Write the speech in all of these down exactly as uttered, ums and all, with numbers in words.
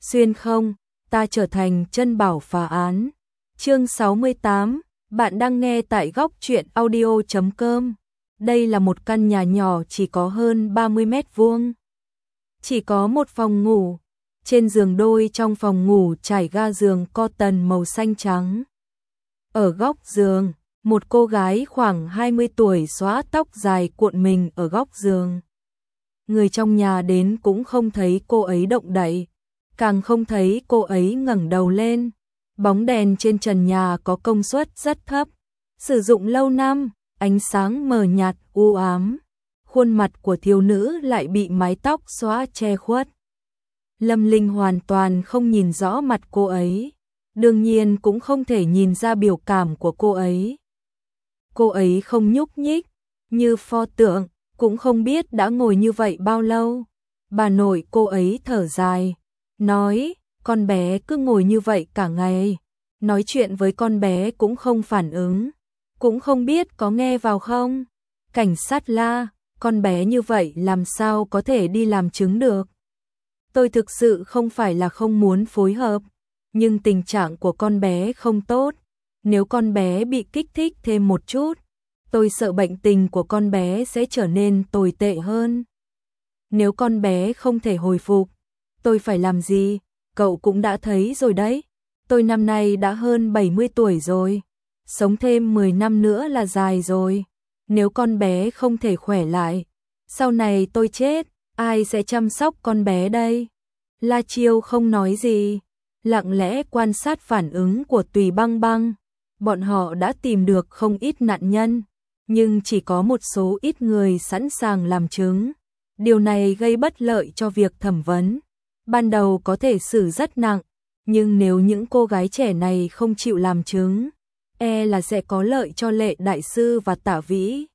xuyên không, ta trở thành chân bảo phá án. Chương sáu mươi tám, bạn đang nghe tại góc truyện audio chấm com. Đây là một căn nhà nhỏ chỉ có hơn ba mươi mét vuông. Chỉ có một phòng ngủ, trên giường đôi trong phòng ngủ trải ga giường cotton màu xanh trắng. Ở góc giường, một cô gái khoảng hai mươi tuổi xõa tóc dài cuộn mình ở góc giường. Người trong nhà đến cũng không thấy cô ấy động đậy, càng không thấy cô ấy ngẩng đầu lên. Bóng đèn trên trần nhà có công suất rất thấp, sử dụng lâu năm, ánh sáng mờ nhạt u ám. Khuôn mặt của thiếu nữ lại bị mái tóc xõa che khuất. Lâm Linh hoàn toàn không nhìn rõ mặt cô ấy, đương nhiên cũng không thể nhìn ra biểu cảm của cô ấy. Cô ấy không nhúc nhích, như pho tượng, cũng không biết đã ngồi như vậy bao lâu. Bà nội cô ấy thở dài, nói, con bé cứ ngồi như vậy cả ngày, nói chuyện với con bé cũng không phản ứng, cũng không biết có nghe vào không. Cảnh sát la, con bé như vậy làm sao có thể đi làm chứng được. Tôi thực sự không phải là không muốn phối hợp, nhưng tình trạng của con bé không tốt. Nếu con bé bị kích thích thêm một chút, tôi sợ bệnh tình của con bé sẽ trở nên tồi tệ hơn. Nếu con bé không thể hồi phục, tôi phải làm gì? Cậu cũng đã thấy rồi đấy. Tôi năm nay đã hơn bảy mươi tuổi rồi. Sống thêm mười năm nữa là dài rồi. Nếu con bé không thể khỏe lại, sau này tôi chết, ai sẽ chăm sóc con bé đây? La Chiêu không nói gì, lặng lẽ quan sát phản ứng của Tùy Băng Băng. Bọn họ đã tìm được không ít nạn nhân, nhưng chỉ có một số ít người sẵn sàng làm chứng. Điều này gây bất lợi cho việc thẩm vấn. Ban đầu có thể xử rất nặng, nhưng nếu những cô gái trẻ này không chịu làm chứng, e là sẽ có lợi cho Lệ Đại Sư và Tả Vĩ.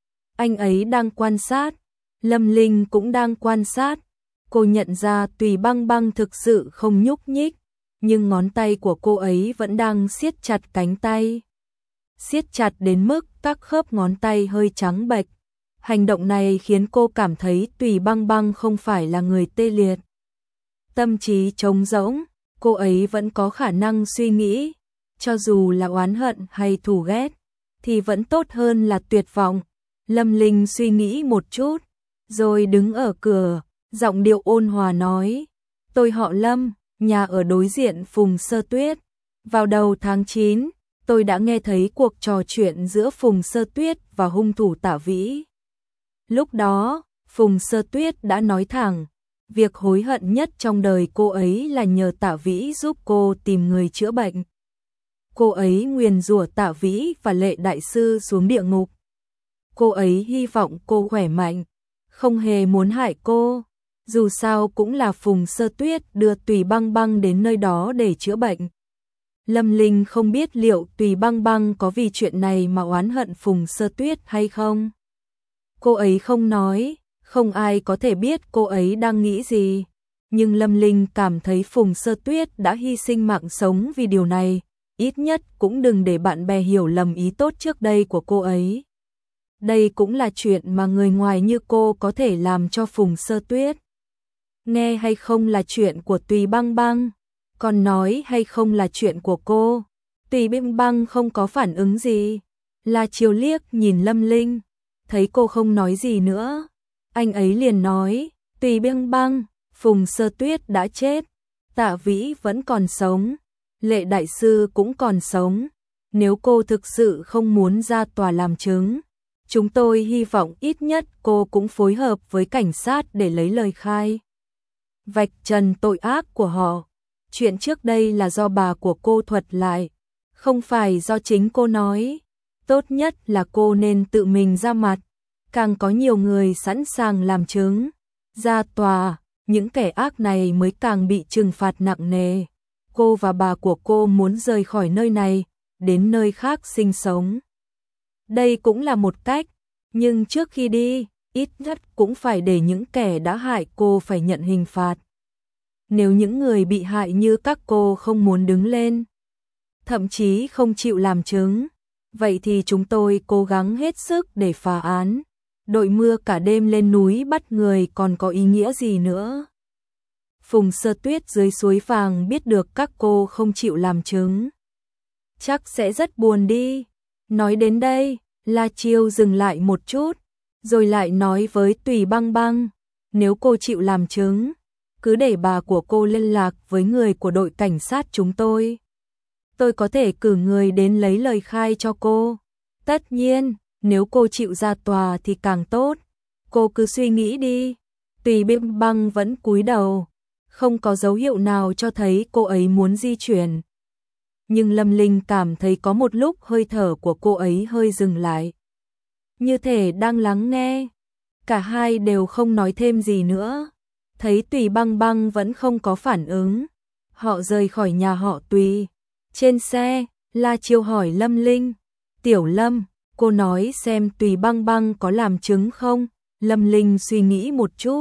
Anh ấy đang quan sát, Lâm Linh cũng đang quan sát. Cô nhận ra Tùy Băng Băng thực sự không nhúc nhích, nhưng ngón tay của cô ấy vẫn đang siết chặt cánh tay. Siết chặt đến mức các khớp ngón tay hơi trắng bệch. Hành động này khiến cô cảm thấy Tùy Băng Băng không phải là người tê liệt. Tâm trí trống rỗng, cô ấy vẫn có khả năng suy nghĩ, cho dù là oán hận hay thù ghét, thì vẫn tốt hơn là tuyệt vọng. Lâm Linh suy nghĩ một chút, rồi đứng ở cửa, giọng điệu ôn hòa nói, tôi họ Lâm, nhà ở đối diện Phùng Sơ Tuyết. Vào đầu tháng chín, tôi đã nghe thấy cuộc trò chuyện giữa Phùng Sơ Tuyết và hung thủ Tả Vĩ. Lúc đó, Phùng Sơ Tuyết đã nói thẳng, việc hối hận nhất trong đời cô ấy là nhờ Tả Vĩ giúp cô tìm người chữa bệnh. Cô ấy nguyền rủa Tả Vĩ và Lệ Đại Sư xuống địa ngục. Cô ấy hy vọng cô khỏe mạnh, không hề muốn hại cô. Dù sao cũng là Phùng Sơ Tuyết đưa Tùy Băng Băng đến nơi đó để chữa bệnh. Lâm Linh không biết liệu Tùy Băng Băng có vì chuyện này mà oán hận Phùng Sơ Tuyết hay không. Cô ấy không nói, không ai có thể biết cô ấy đang nghĩ gì. Nhưng Lâm Linh cảm thấy Phùng Sơ Tuyết đã hy sinh mạng sống vì điều này, ít nhất cũng đừng để bạn bè hiểu lầm ý tốt trước đây của cô ấy. Đây cũng là chuyện mà người ngoài như cô có thể làm cho Phùng Sơ Tuyết. Nghe hay không là chuyện của Tùy Băng Băng, còn nói hay không là chuyện của cô. Tùy Băng Băng không có phản ứng gì. La Chiêu liếc nhìn Lâm Linh, thấy cô không nói gì nữa, anh ấy liền nói, Tùy Băng Băng, Phùng Sơ Tuyết đã chết, Tả Vĩ vẫn còn sống, Lệ Đại Sư cũng còn sống. Nếu cô thực sự không muốn ra tòa làm chứng, chúng tôi hy vọng ít nhất cô cũng phối hợp với cảnh sát để lấy lời khai, vạch trần tội ác của họ. Chuyện trước đây là do bà của cô thuật lại, không phải do chính cô nói. Tốt nhất là cô nên tự mình ra mặt, càng có nhiều người sẵn sàng làm chứng. Ra tòa, những kẻ ác này mới càng bị trừng phạt nặng nề. Cô và bà của cô muốn rời khỏi nơi này, đến nơi khác sinh sống. Đây cũng là một cách, nhưng trước khi đi, ít nhất cũng phải để những kẻ đã hại cô phải nhận hình phạt. Nếu những người bị hại như các cô không muốn đứng lên, thậm chí không chịu làm chứng, vậy thì chúng tôi cố gắng hết sức để phá án. Đội mưa cả đêm lên núi bắt người còn có ý nghĩa gì nữa? Phùng Sơ Tuyết dưới suối vàng biết được các cô không chịu làm chứng, chắc sẽ rất buồn đi. Nói đến đây, La Chiêu dừng lại một chút, rồi lại nói với Tùy Băng Băng, nếu cô chịu làm chứng, cứ để bà của cô liên lạc với người của đội cảnh sát chúng tôi. Tôi có thể cử người đến lấy lời khai cho cô. Tất nhiên, nếu cô chịu ra tòa thì càng tốt. Cô cứ suy nghĩ đi. Tùy Băng Băng vẫn cúi đầu, không có dấu hiệu nào cho thấy cô ấy muốn di chuyển. Nhưng Lâm Linh cảm thấy có một lúc hơi thở của cô ấy hơi dừng lại, như thể đang lắng nghe. Cả hai đều không nói thêm gì nữa. Thấy Tùy Băng Băng vẫn không có phản ứng, họ rời khỏi nhà họ Tùy. Trên xe, La Chiêu hỏi Lâm Linh, Tiểu Lâm, cô nói xem Tùy Băng Băng có làm chứng không? Lâm Linh suy nghĩ một chút,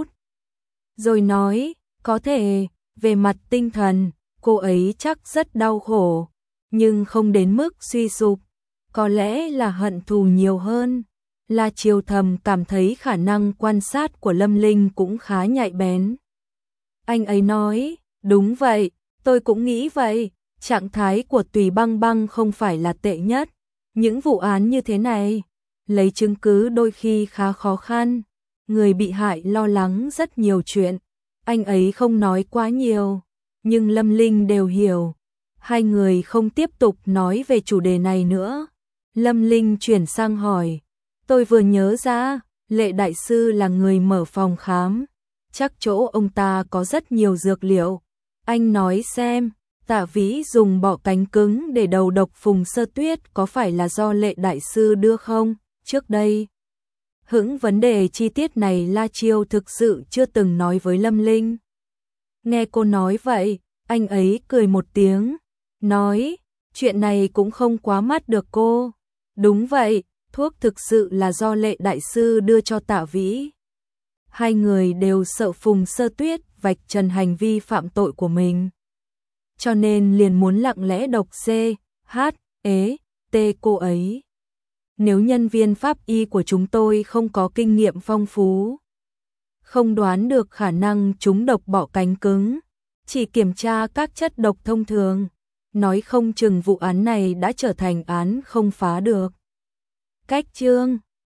rồi nói, có thể, về mặt tinh thần, cô ấy chắc rất đau khổ, nhưng không đến mức suy sụp, có lẽ là hận thù nhiều hơn. La Chiêu thầm cảm thấy khả năng quan sát của Lâm Linh cũng khá nhạy bén. Anh ấy nói, đúng vậy, tôi cũng nghĩ vậy, trạng thái của Tùy Băng Băng không phải là tệ nhất. Những vụ án như thế này, lấy chứng cứ đôi khi khá khó khăn, người bị hại lo lắng rất nhiều chuyện. Anh ấy không nói quá nhiều, nhưng Lâm Linh đều hiểu. Hai người không tiếp tục nói về chủ đề này nữa. Lâm Linh chuyển sang hỏi, tôi vừa nhớ ra, Lệ đại sư là người mở phòng khám, chắc chỗ ông ta có rất nhiều dược liệu. Anh nói xem, Tạ Vĩ dùng bọ cánh cứng để đầu độc Phùng Sơ Tuyết có phải là do Lệ đại sư đưa không? Trước đây, hững vấn đề chi tiết này La Chiêu thực sự chưa từng nói với Lâm Linh. Nghe cô nói vậy, anh ấy cười một tiếng, nói, chuyện này cũng không quá mắt được cô. Đúng vậy, thuốc thực sự là do Lệ đại sư đưa cho Tạ Vĩ. Hai người đều sợ Phùng Sơ Tuyết vạch trần hành vi phạm tội của mình, cho nên liền muốn lặng lẽ độc C, H, E, T cô ấy. Nếu nhân viên pháp y của chúng tôi không có kinh nghiệm phong phú, không đoán được khả năng chúng độc bọ cánh cứng, chỉ kiểm tra các chất độc thông thường, nói không chừng vụ án này đã trở thành án không phá được. Cách chương